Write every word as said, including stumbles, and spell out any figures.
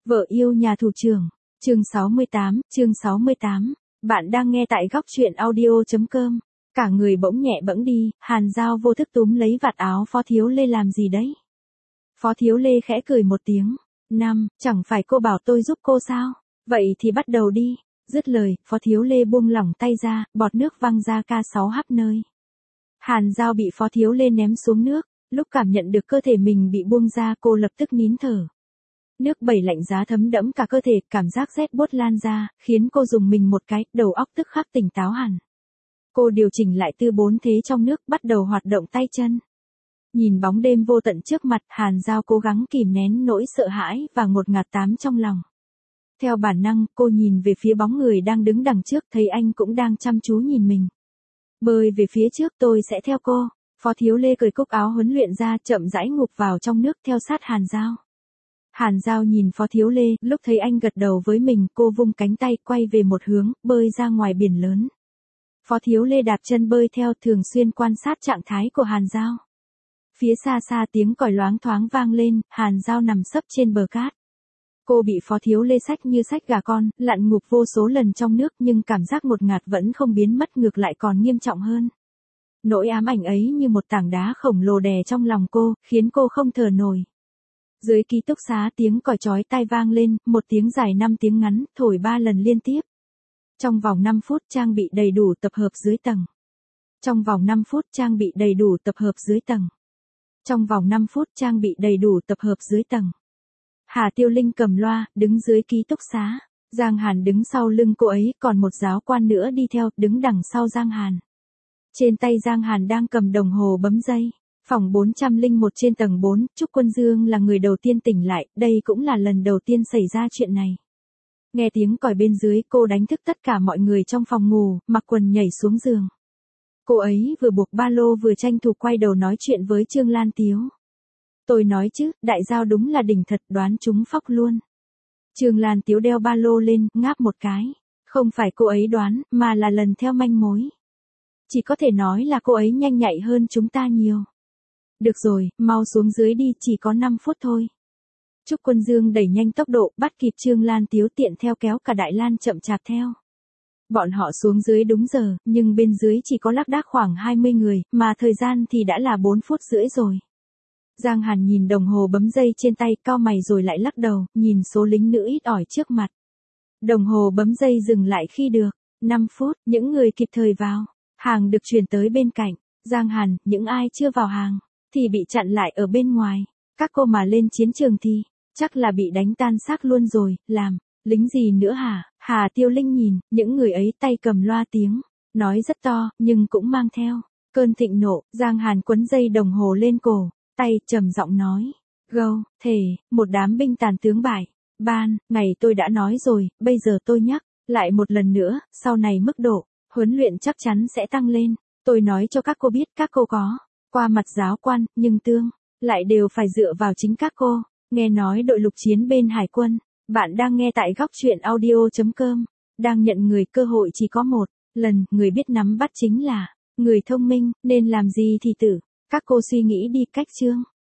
Vợ yêu nhà thủ trưởng, chương sáu mươi tám, chương sáu mươi tám. Bạn đang nghe tại góc truyện audio.com. Cả người bỗng nhẹ bẫng đi, Hàn Giao vô thức túm lấy vạt áo Phó Thiếu Lê làm gì đấy. Phó Thiếu Lê khẽ cười một tiếng. Năm, chẳng phải cô bảo tôi giúp cô sao? Vậy thì bắt đầu đi. Dứt lời, Phó Thiếu Lê buông lỏng tay ra, bọt nước văng ra ca sáu khắp nơi. Hàn Giao bị Phó Thiếu Lê ném xuống nước, lúc cảm nhận được cơ thể mình bị buông ra cô lập tức nín thở. Nước bảy lạnh giá thấm đẫm cả cơ thể, cảm giác rét buốt lan ra, khiến cô dùng mình một cái, đầu óc tức khắc tỉnh táo hẳn. Cô điều chỉnh lại tư bốn thế trong nước, bắt đầu hoạt động tay chân. Nhìn bóng đêm vô tận trước mặt, Hàn Giao cố gắng kìm nén nỗi sợ hãi và ngột ngạt tám trong lòng. Theo bản năng, cô nhìn về phía bóng người đang đứng đằng trước, thấy anh cũng đang chăm chú nhìn mình. Bơi về phía trước, tôi sẽ theo cô. Phó Thiếu Lê cởi cúc áo huấn luyện ra, chậm rãi ngụp vào trong nước theo sát Hàn Giao. Hàn Giao nhìn Phó Thiếu Lê, lúc thấy anh gật đầu với mình, cô vung cánh tay, quay về một hướng, bơi ra ngoài biển lớn. Phó Thiếu Lê đạp chân bơi theo, thường xuyên quan sát trạng thái của Hàn Giao. Phía xa xa tiếng còi loáng thoáng vang lên, Hàn Giao nằm sấp trên bờ cát. Cô bị Phó Thiếu Lê xách như xách gà con, lặn ngụp vô số lần trong nước nhưng cảm giác ngột ngạt vẫn không biến mất, ngược lại còn nghiêm trọng hơn. Nỗi ám ảnh ấy như một tảng đá khổng lồ đè trong lòng cô, khiến cô không thở nổi. Dưới ký túc xá tiếng còi chói tai vang lên, một tiếng dài năm tiếng ngắn, thổi ba lần liên tiếp. Trong vòng năm phút trang bị đầy đủ tập hợp dưới tầng. Trong vòng năm phút trang bị đầy đủ tập hợp dưới tầng. Trong vòng năm phút trang bị đầy đủ tập hợp dưới tầng. Hà Tiêu Linh cầm loa, đứng dưới ký túc xá. Giang Hàn đứng sau lưng cô ấy, còn một giáo quan nữa đi theo, đứng đằng sau Giang Hàn. Trên tay Giang Hàn đang cầm đồng hồ bấm giây. Phòng bốn trăm lẻ một trên tầng bốn, Trúc Quân Dương là người đầu tiên tỉnh lại, đây cũng là lần đầu tiên xảy ra chuyện này. Nghe tiếng còi bên dưới, cô đánh thức tất cả mọi người trong phòng ngủ, mặc quần nhảy xuống giường. Cô ấy vừa buộc ba lô vừa tranh thủ quay đầu nói chuyện với Trương Lan Tiếu. Tôi nói chứ, đại giao đúng là đỉnh thật, đoán chúng phóc luôn. Trương Lan Tiếu đeo ba lô lên, ngáp một cái. Không phải cô ấy đoán, mà là lần theo manh mối. Chỉ có thể nói là cô ấy nhanh nhạy hơn chúng ta nhiều. Được rồi, mau xuống dưới đi, chỉ có năm phút thôi. Trúc Quân Dương đẩy nhanh tốc độ, bắt kịp Trương Lan Tiếu, tiện theo kéo cả Đại Lan chậm chạp theo. Bọn họ xuống dưới đúng giờ, nhưng bên dưới chỉ có lác đác khoảng hai mươi người, mà thời gian thì đã là bốn phút rưỡi rồi. Giang Hàn nhìn đồng hồ bấm giây trên tay, cau mày rồi lại lắc đầu, nhìn số lính nữ ít ỏi trước mặt. Đồng hồ bấm giây dừng lại khi được năm phút, những người kịp thời vào hàng được chuyển tới bên cạnh. Giang Hàn, những ai chưa vào hàng thì bị chặn lại ở bên ngoài. Các cô mà lên chiến trường thì chắc là bị đánh tan xác luôn rồi, làm lính gì nữa hả? Hà Tiêu Linh nhìn, những người ấy tay cầm loa tiếng nói rất to, nhưng cũng mang theo cơn thịnh nộ. Giang Hàn quấn dây đồng hồ lên cổ, tay trầm giọng nói, gâu, thề, một đám binh tàn tướng bại. Ban ngày tôi đã nói rồi, bây giờ tôi nhắc lại một lần nữa, sau này mức độ huấn luyện chắc chắn sẽ tăng lên. Tôi nói cho các cô biết, các cô có qua mặt giáo quan, nhưng tương lại đều phải dựa vào chính các cô. Nghe nói đội lục chiến bên Hải quân. Bạn đang nghe tại góc truyện audio.com. Đang nhận người, cơ hội chỉ có một lần, người biết nắm bắt chính là người thông minh, nên làm gì thì tự các cô suy nghĩ đi. Cách chương